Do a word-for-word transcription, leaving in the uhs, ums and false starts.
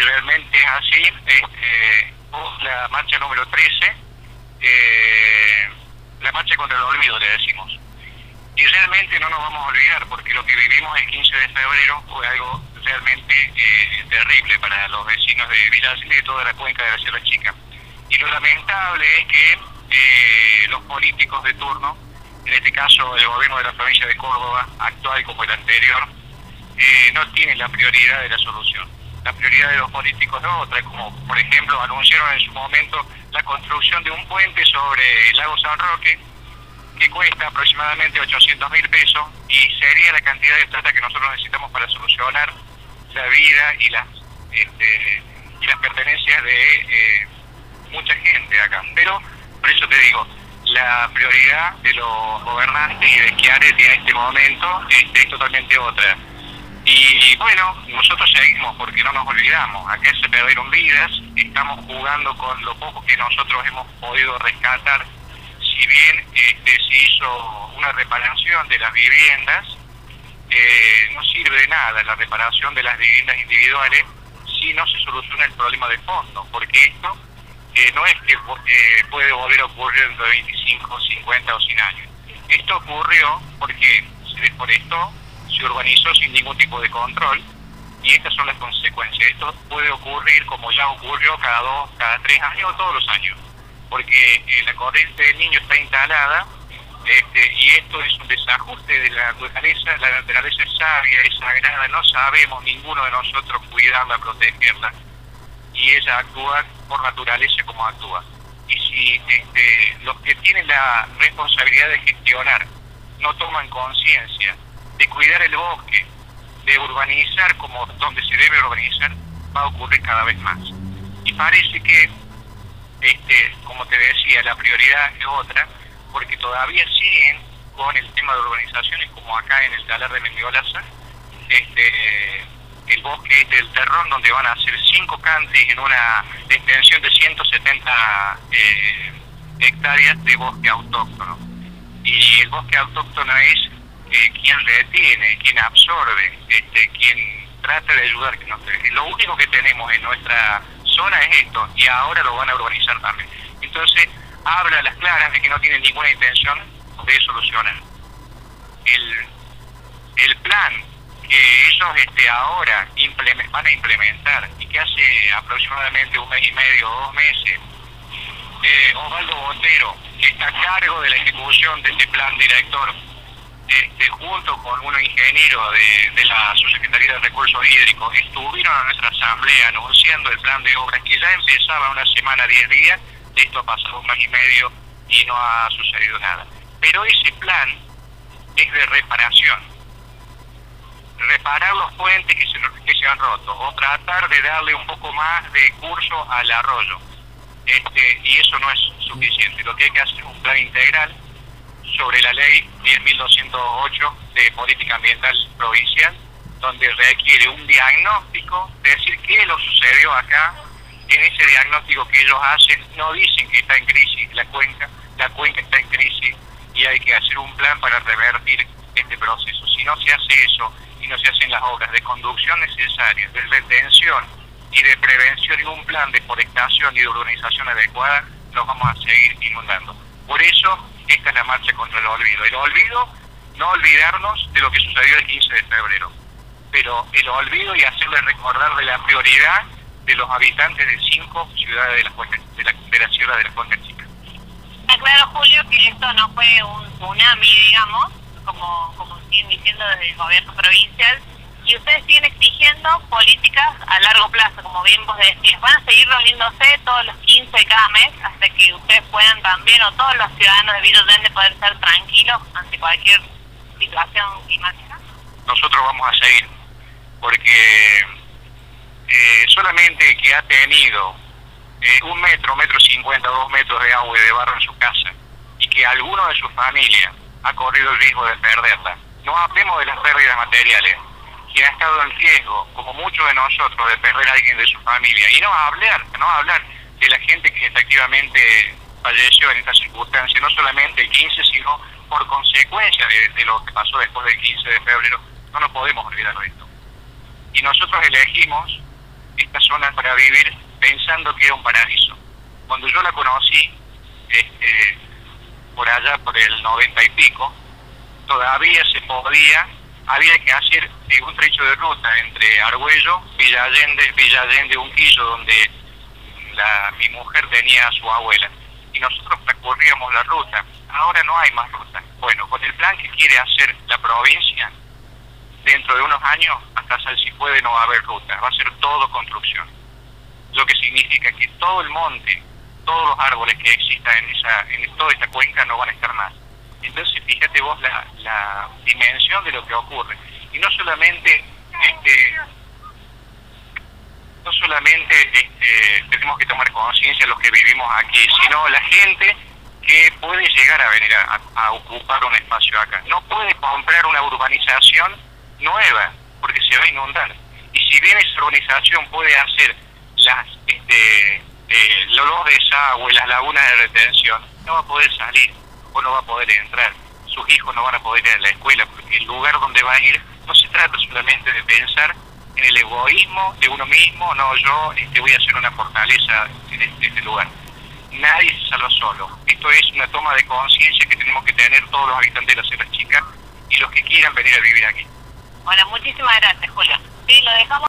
realmente es así. Este, la marcha número trece, eh, la marcha contra el olvido, le decimos. Y realmente no nos vamos a olvidar, porque lo que vivimos el quince de febrero fue algo realmente eh, terrible para los vecinos de Villa Allende y de toda la cuenca de la Sierra Chica. Y lo lamentable es que eh, los políticos de turno, en este caso el gobierno de la provincia de Córdoba, actual como el anterior, eh, no tienen la prioridad de la solución. La prioridad de los políticos es otra, como por ejemplo anunciaron en su momento la construcción de un puente sobre el lago San Roque, que cuesta aproximadamente ochocientos mil pesos y sería la cantidad de plata que nosotros necesitamos para solucionar la vida y las este, y las pertenencias de eh, mucha gente acá. Pero por eso te digo, la prioridad de los gobernantes y de Schiaretti en este momento este, es totalmente otra. Y bueno, nosotros seguimos porque no nos olvidamos, acá se perdieron vidas, estamos jugando con lo poco que nosotros hemos podido rescatar. Si bien este, se hizo una reparación de las viviendas, eh, no sirve de nada la reparación de las viviendas individuales si no se soluciona el problema de fondo, porque esto eh, no es que eh, puede volver a ocurrir dentro de veinticinco, cincuenta o cien años. Esto ocurrió porque se deforestó, se urbanizó sin ningún tipo de control, y estas son las consecuencias. Esto puede ocurrir como ya ocurrió cada dos, cada tres años o todos los años, porque eh, la corriente del Niño está instalada, este, y esto es un desajuste de la naturaleza. La naturaleza es sabia, es sagrada, no sabemos ninguno de nosotros cuidarla, protegerla, y ella actúa por naturaleza como actúa. Y si este, los que tienen la responsabilidad de gestionar no toman conciencia de cuidar el bosque, de urbanizar como donde se debe urbanizar, va a ocurrir cada vez más. Y parece que, este, como te decía, la prioridad es otra, porque todavía siguen con el tema de urbanizaciones, como acá en el Talar de Mendiolaza, este, el bosque este del Terrón, donde van a hacer cinco countries en una extensión de ciento setenta eh, hectáreas de bosque autóctono. Y el bosque autóctono es eh, quien retiene, quien absorbe, este, quien trata de ayudar. Que nos, lo único que tenemos en nuestra zona es esto, y ahora lo van a urbanizar también. Entonces, habla a las claras de que no tienen ninguna intención de solucionar. El, el plan que ellos este, ahora van a implementar, y que hace aproximadamente un mes y medio o dos meses, eh, Osvaldo Botero, que está a cargo de la ejecución de este plan director, este, junto con unos ingenieros de, de la Subsecretaría de Recursos Hídricos, estuvieron a nuestra asamblea anunciando el plan de obras que ya empezaba una semana, diez días. Esto ha pasado un mes y medio y no ha sucedido nada. Pero ese plan es de reparación. Reparar los puentes que se, que se han roto, o tratar de darle un poco más de curso al arroyo. Este, y eso no es suficiente. Lo que hay que hacer es un plan integral sobre la ley diez mil doscientos ocho de política ambiental provincial, donde requiere un diagnóstico, de decir qué lo sucedió acá. En ese diagnóstico que ellos hacen, no dicen que está en crisis la cuenca, la cuenca está en crisis y hay que hacer un plan para revertir este proceso. Si no se hace eso y no se hacen las obras de conducción necesarias, de retención y de prevención y un plan de forestación y de urbanización adecuada, nos vamos a seguir inundando. Por eso, esta es la marcha contra el olvido. El olvido, no olvidarnos de lo que sucedió el quince de febrero, pero el olvido y hacerle recordar de la prioridad de los habitantes de cinco ciudades de la, de la, de la Sierra de la Cuenca Chica. Está claro, Julio, que esto no fue un tsunami, digamos, como, como siguen diciendo desde el gobierno provincial, y ustedes siguen exigiendo políticas a largo plazo, como bien vos decías. Van a seguir reuniéndose todos los quince de cada mes hasta que ustedes puedan también, o todos los ciudadanos de Villa Allende, poder estar tranquilos ante cualquier situación climática. Nosotros vamos a seguir, porque Eh, solamente que ha tenido eh, un metro, metro cincuenta, dos metros de agua y de barro en su casa, y que alguno de su familia ha corrido el riesgo de perderla. No hablemos de las pérdidas materiales. Quien ha estado en riesgo, como muchos de nosotros, de perder a alguien de su familia, y no hablar, no hablar de la gente que efectivamente falleció en estas circunstancias, no solamente el quince, sino por consecuencia de, de lo que pasó después del quince de febrero, no nos podemos olvidar de esto. Y nosotros elegimos esta zona para vivir pensando que era un paraíso. Cuando yo la conocí, este, por allá por el noventa y pico, todavía se podía, había que hacer un trecho de ruta entre Argüello, Villa Allende, Villa Allende, Unquillo, donde la, mi mujer tenía a su abuela, y nosotros recorríamos la ruta. Ahora no hay más ruta. Bueno, con el plan que quiere hacer la provincia, dentro de unos años, hasta Sal Si Puede no va a haber ruta, va a ser todo construcción. Lo que significa que todo el monte, todos los árboles que existan en esa, en toda esta cuenca no van a estar más. Entonces fíjate vos la, la dimensión de lo que ocurre. Y no solamente este, no solamente este, tenemos que tomar conciencia los que vivimos aquí, sino la gente que puede llegar a venir a, a ocupar un espacio acá. No puede comprar una urbanización nueva, porque se va a inundar. Y si bien esa urbanización puede hacer las este, eh, los desagües, las lagunas de retención, no va a poder salir o no va a poder entrar. Sus hijos no van a poder ir a la escuela, porque el lugar donde va a ir no se trata solamente de pensar en el egoísmo de uno mismo, no, yo este, voy a hacer una fortaleza en este, este lugar. Nadie se salva solo. Esto es una toma de conciencia que tenemos que tener todos los habitantes de la Sierra Chica y los que quieran venir a vivir aquí. Bueno, muchísimas gracias, Julio. Sí, lo dejamos.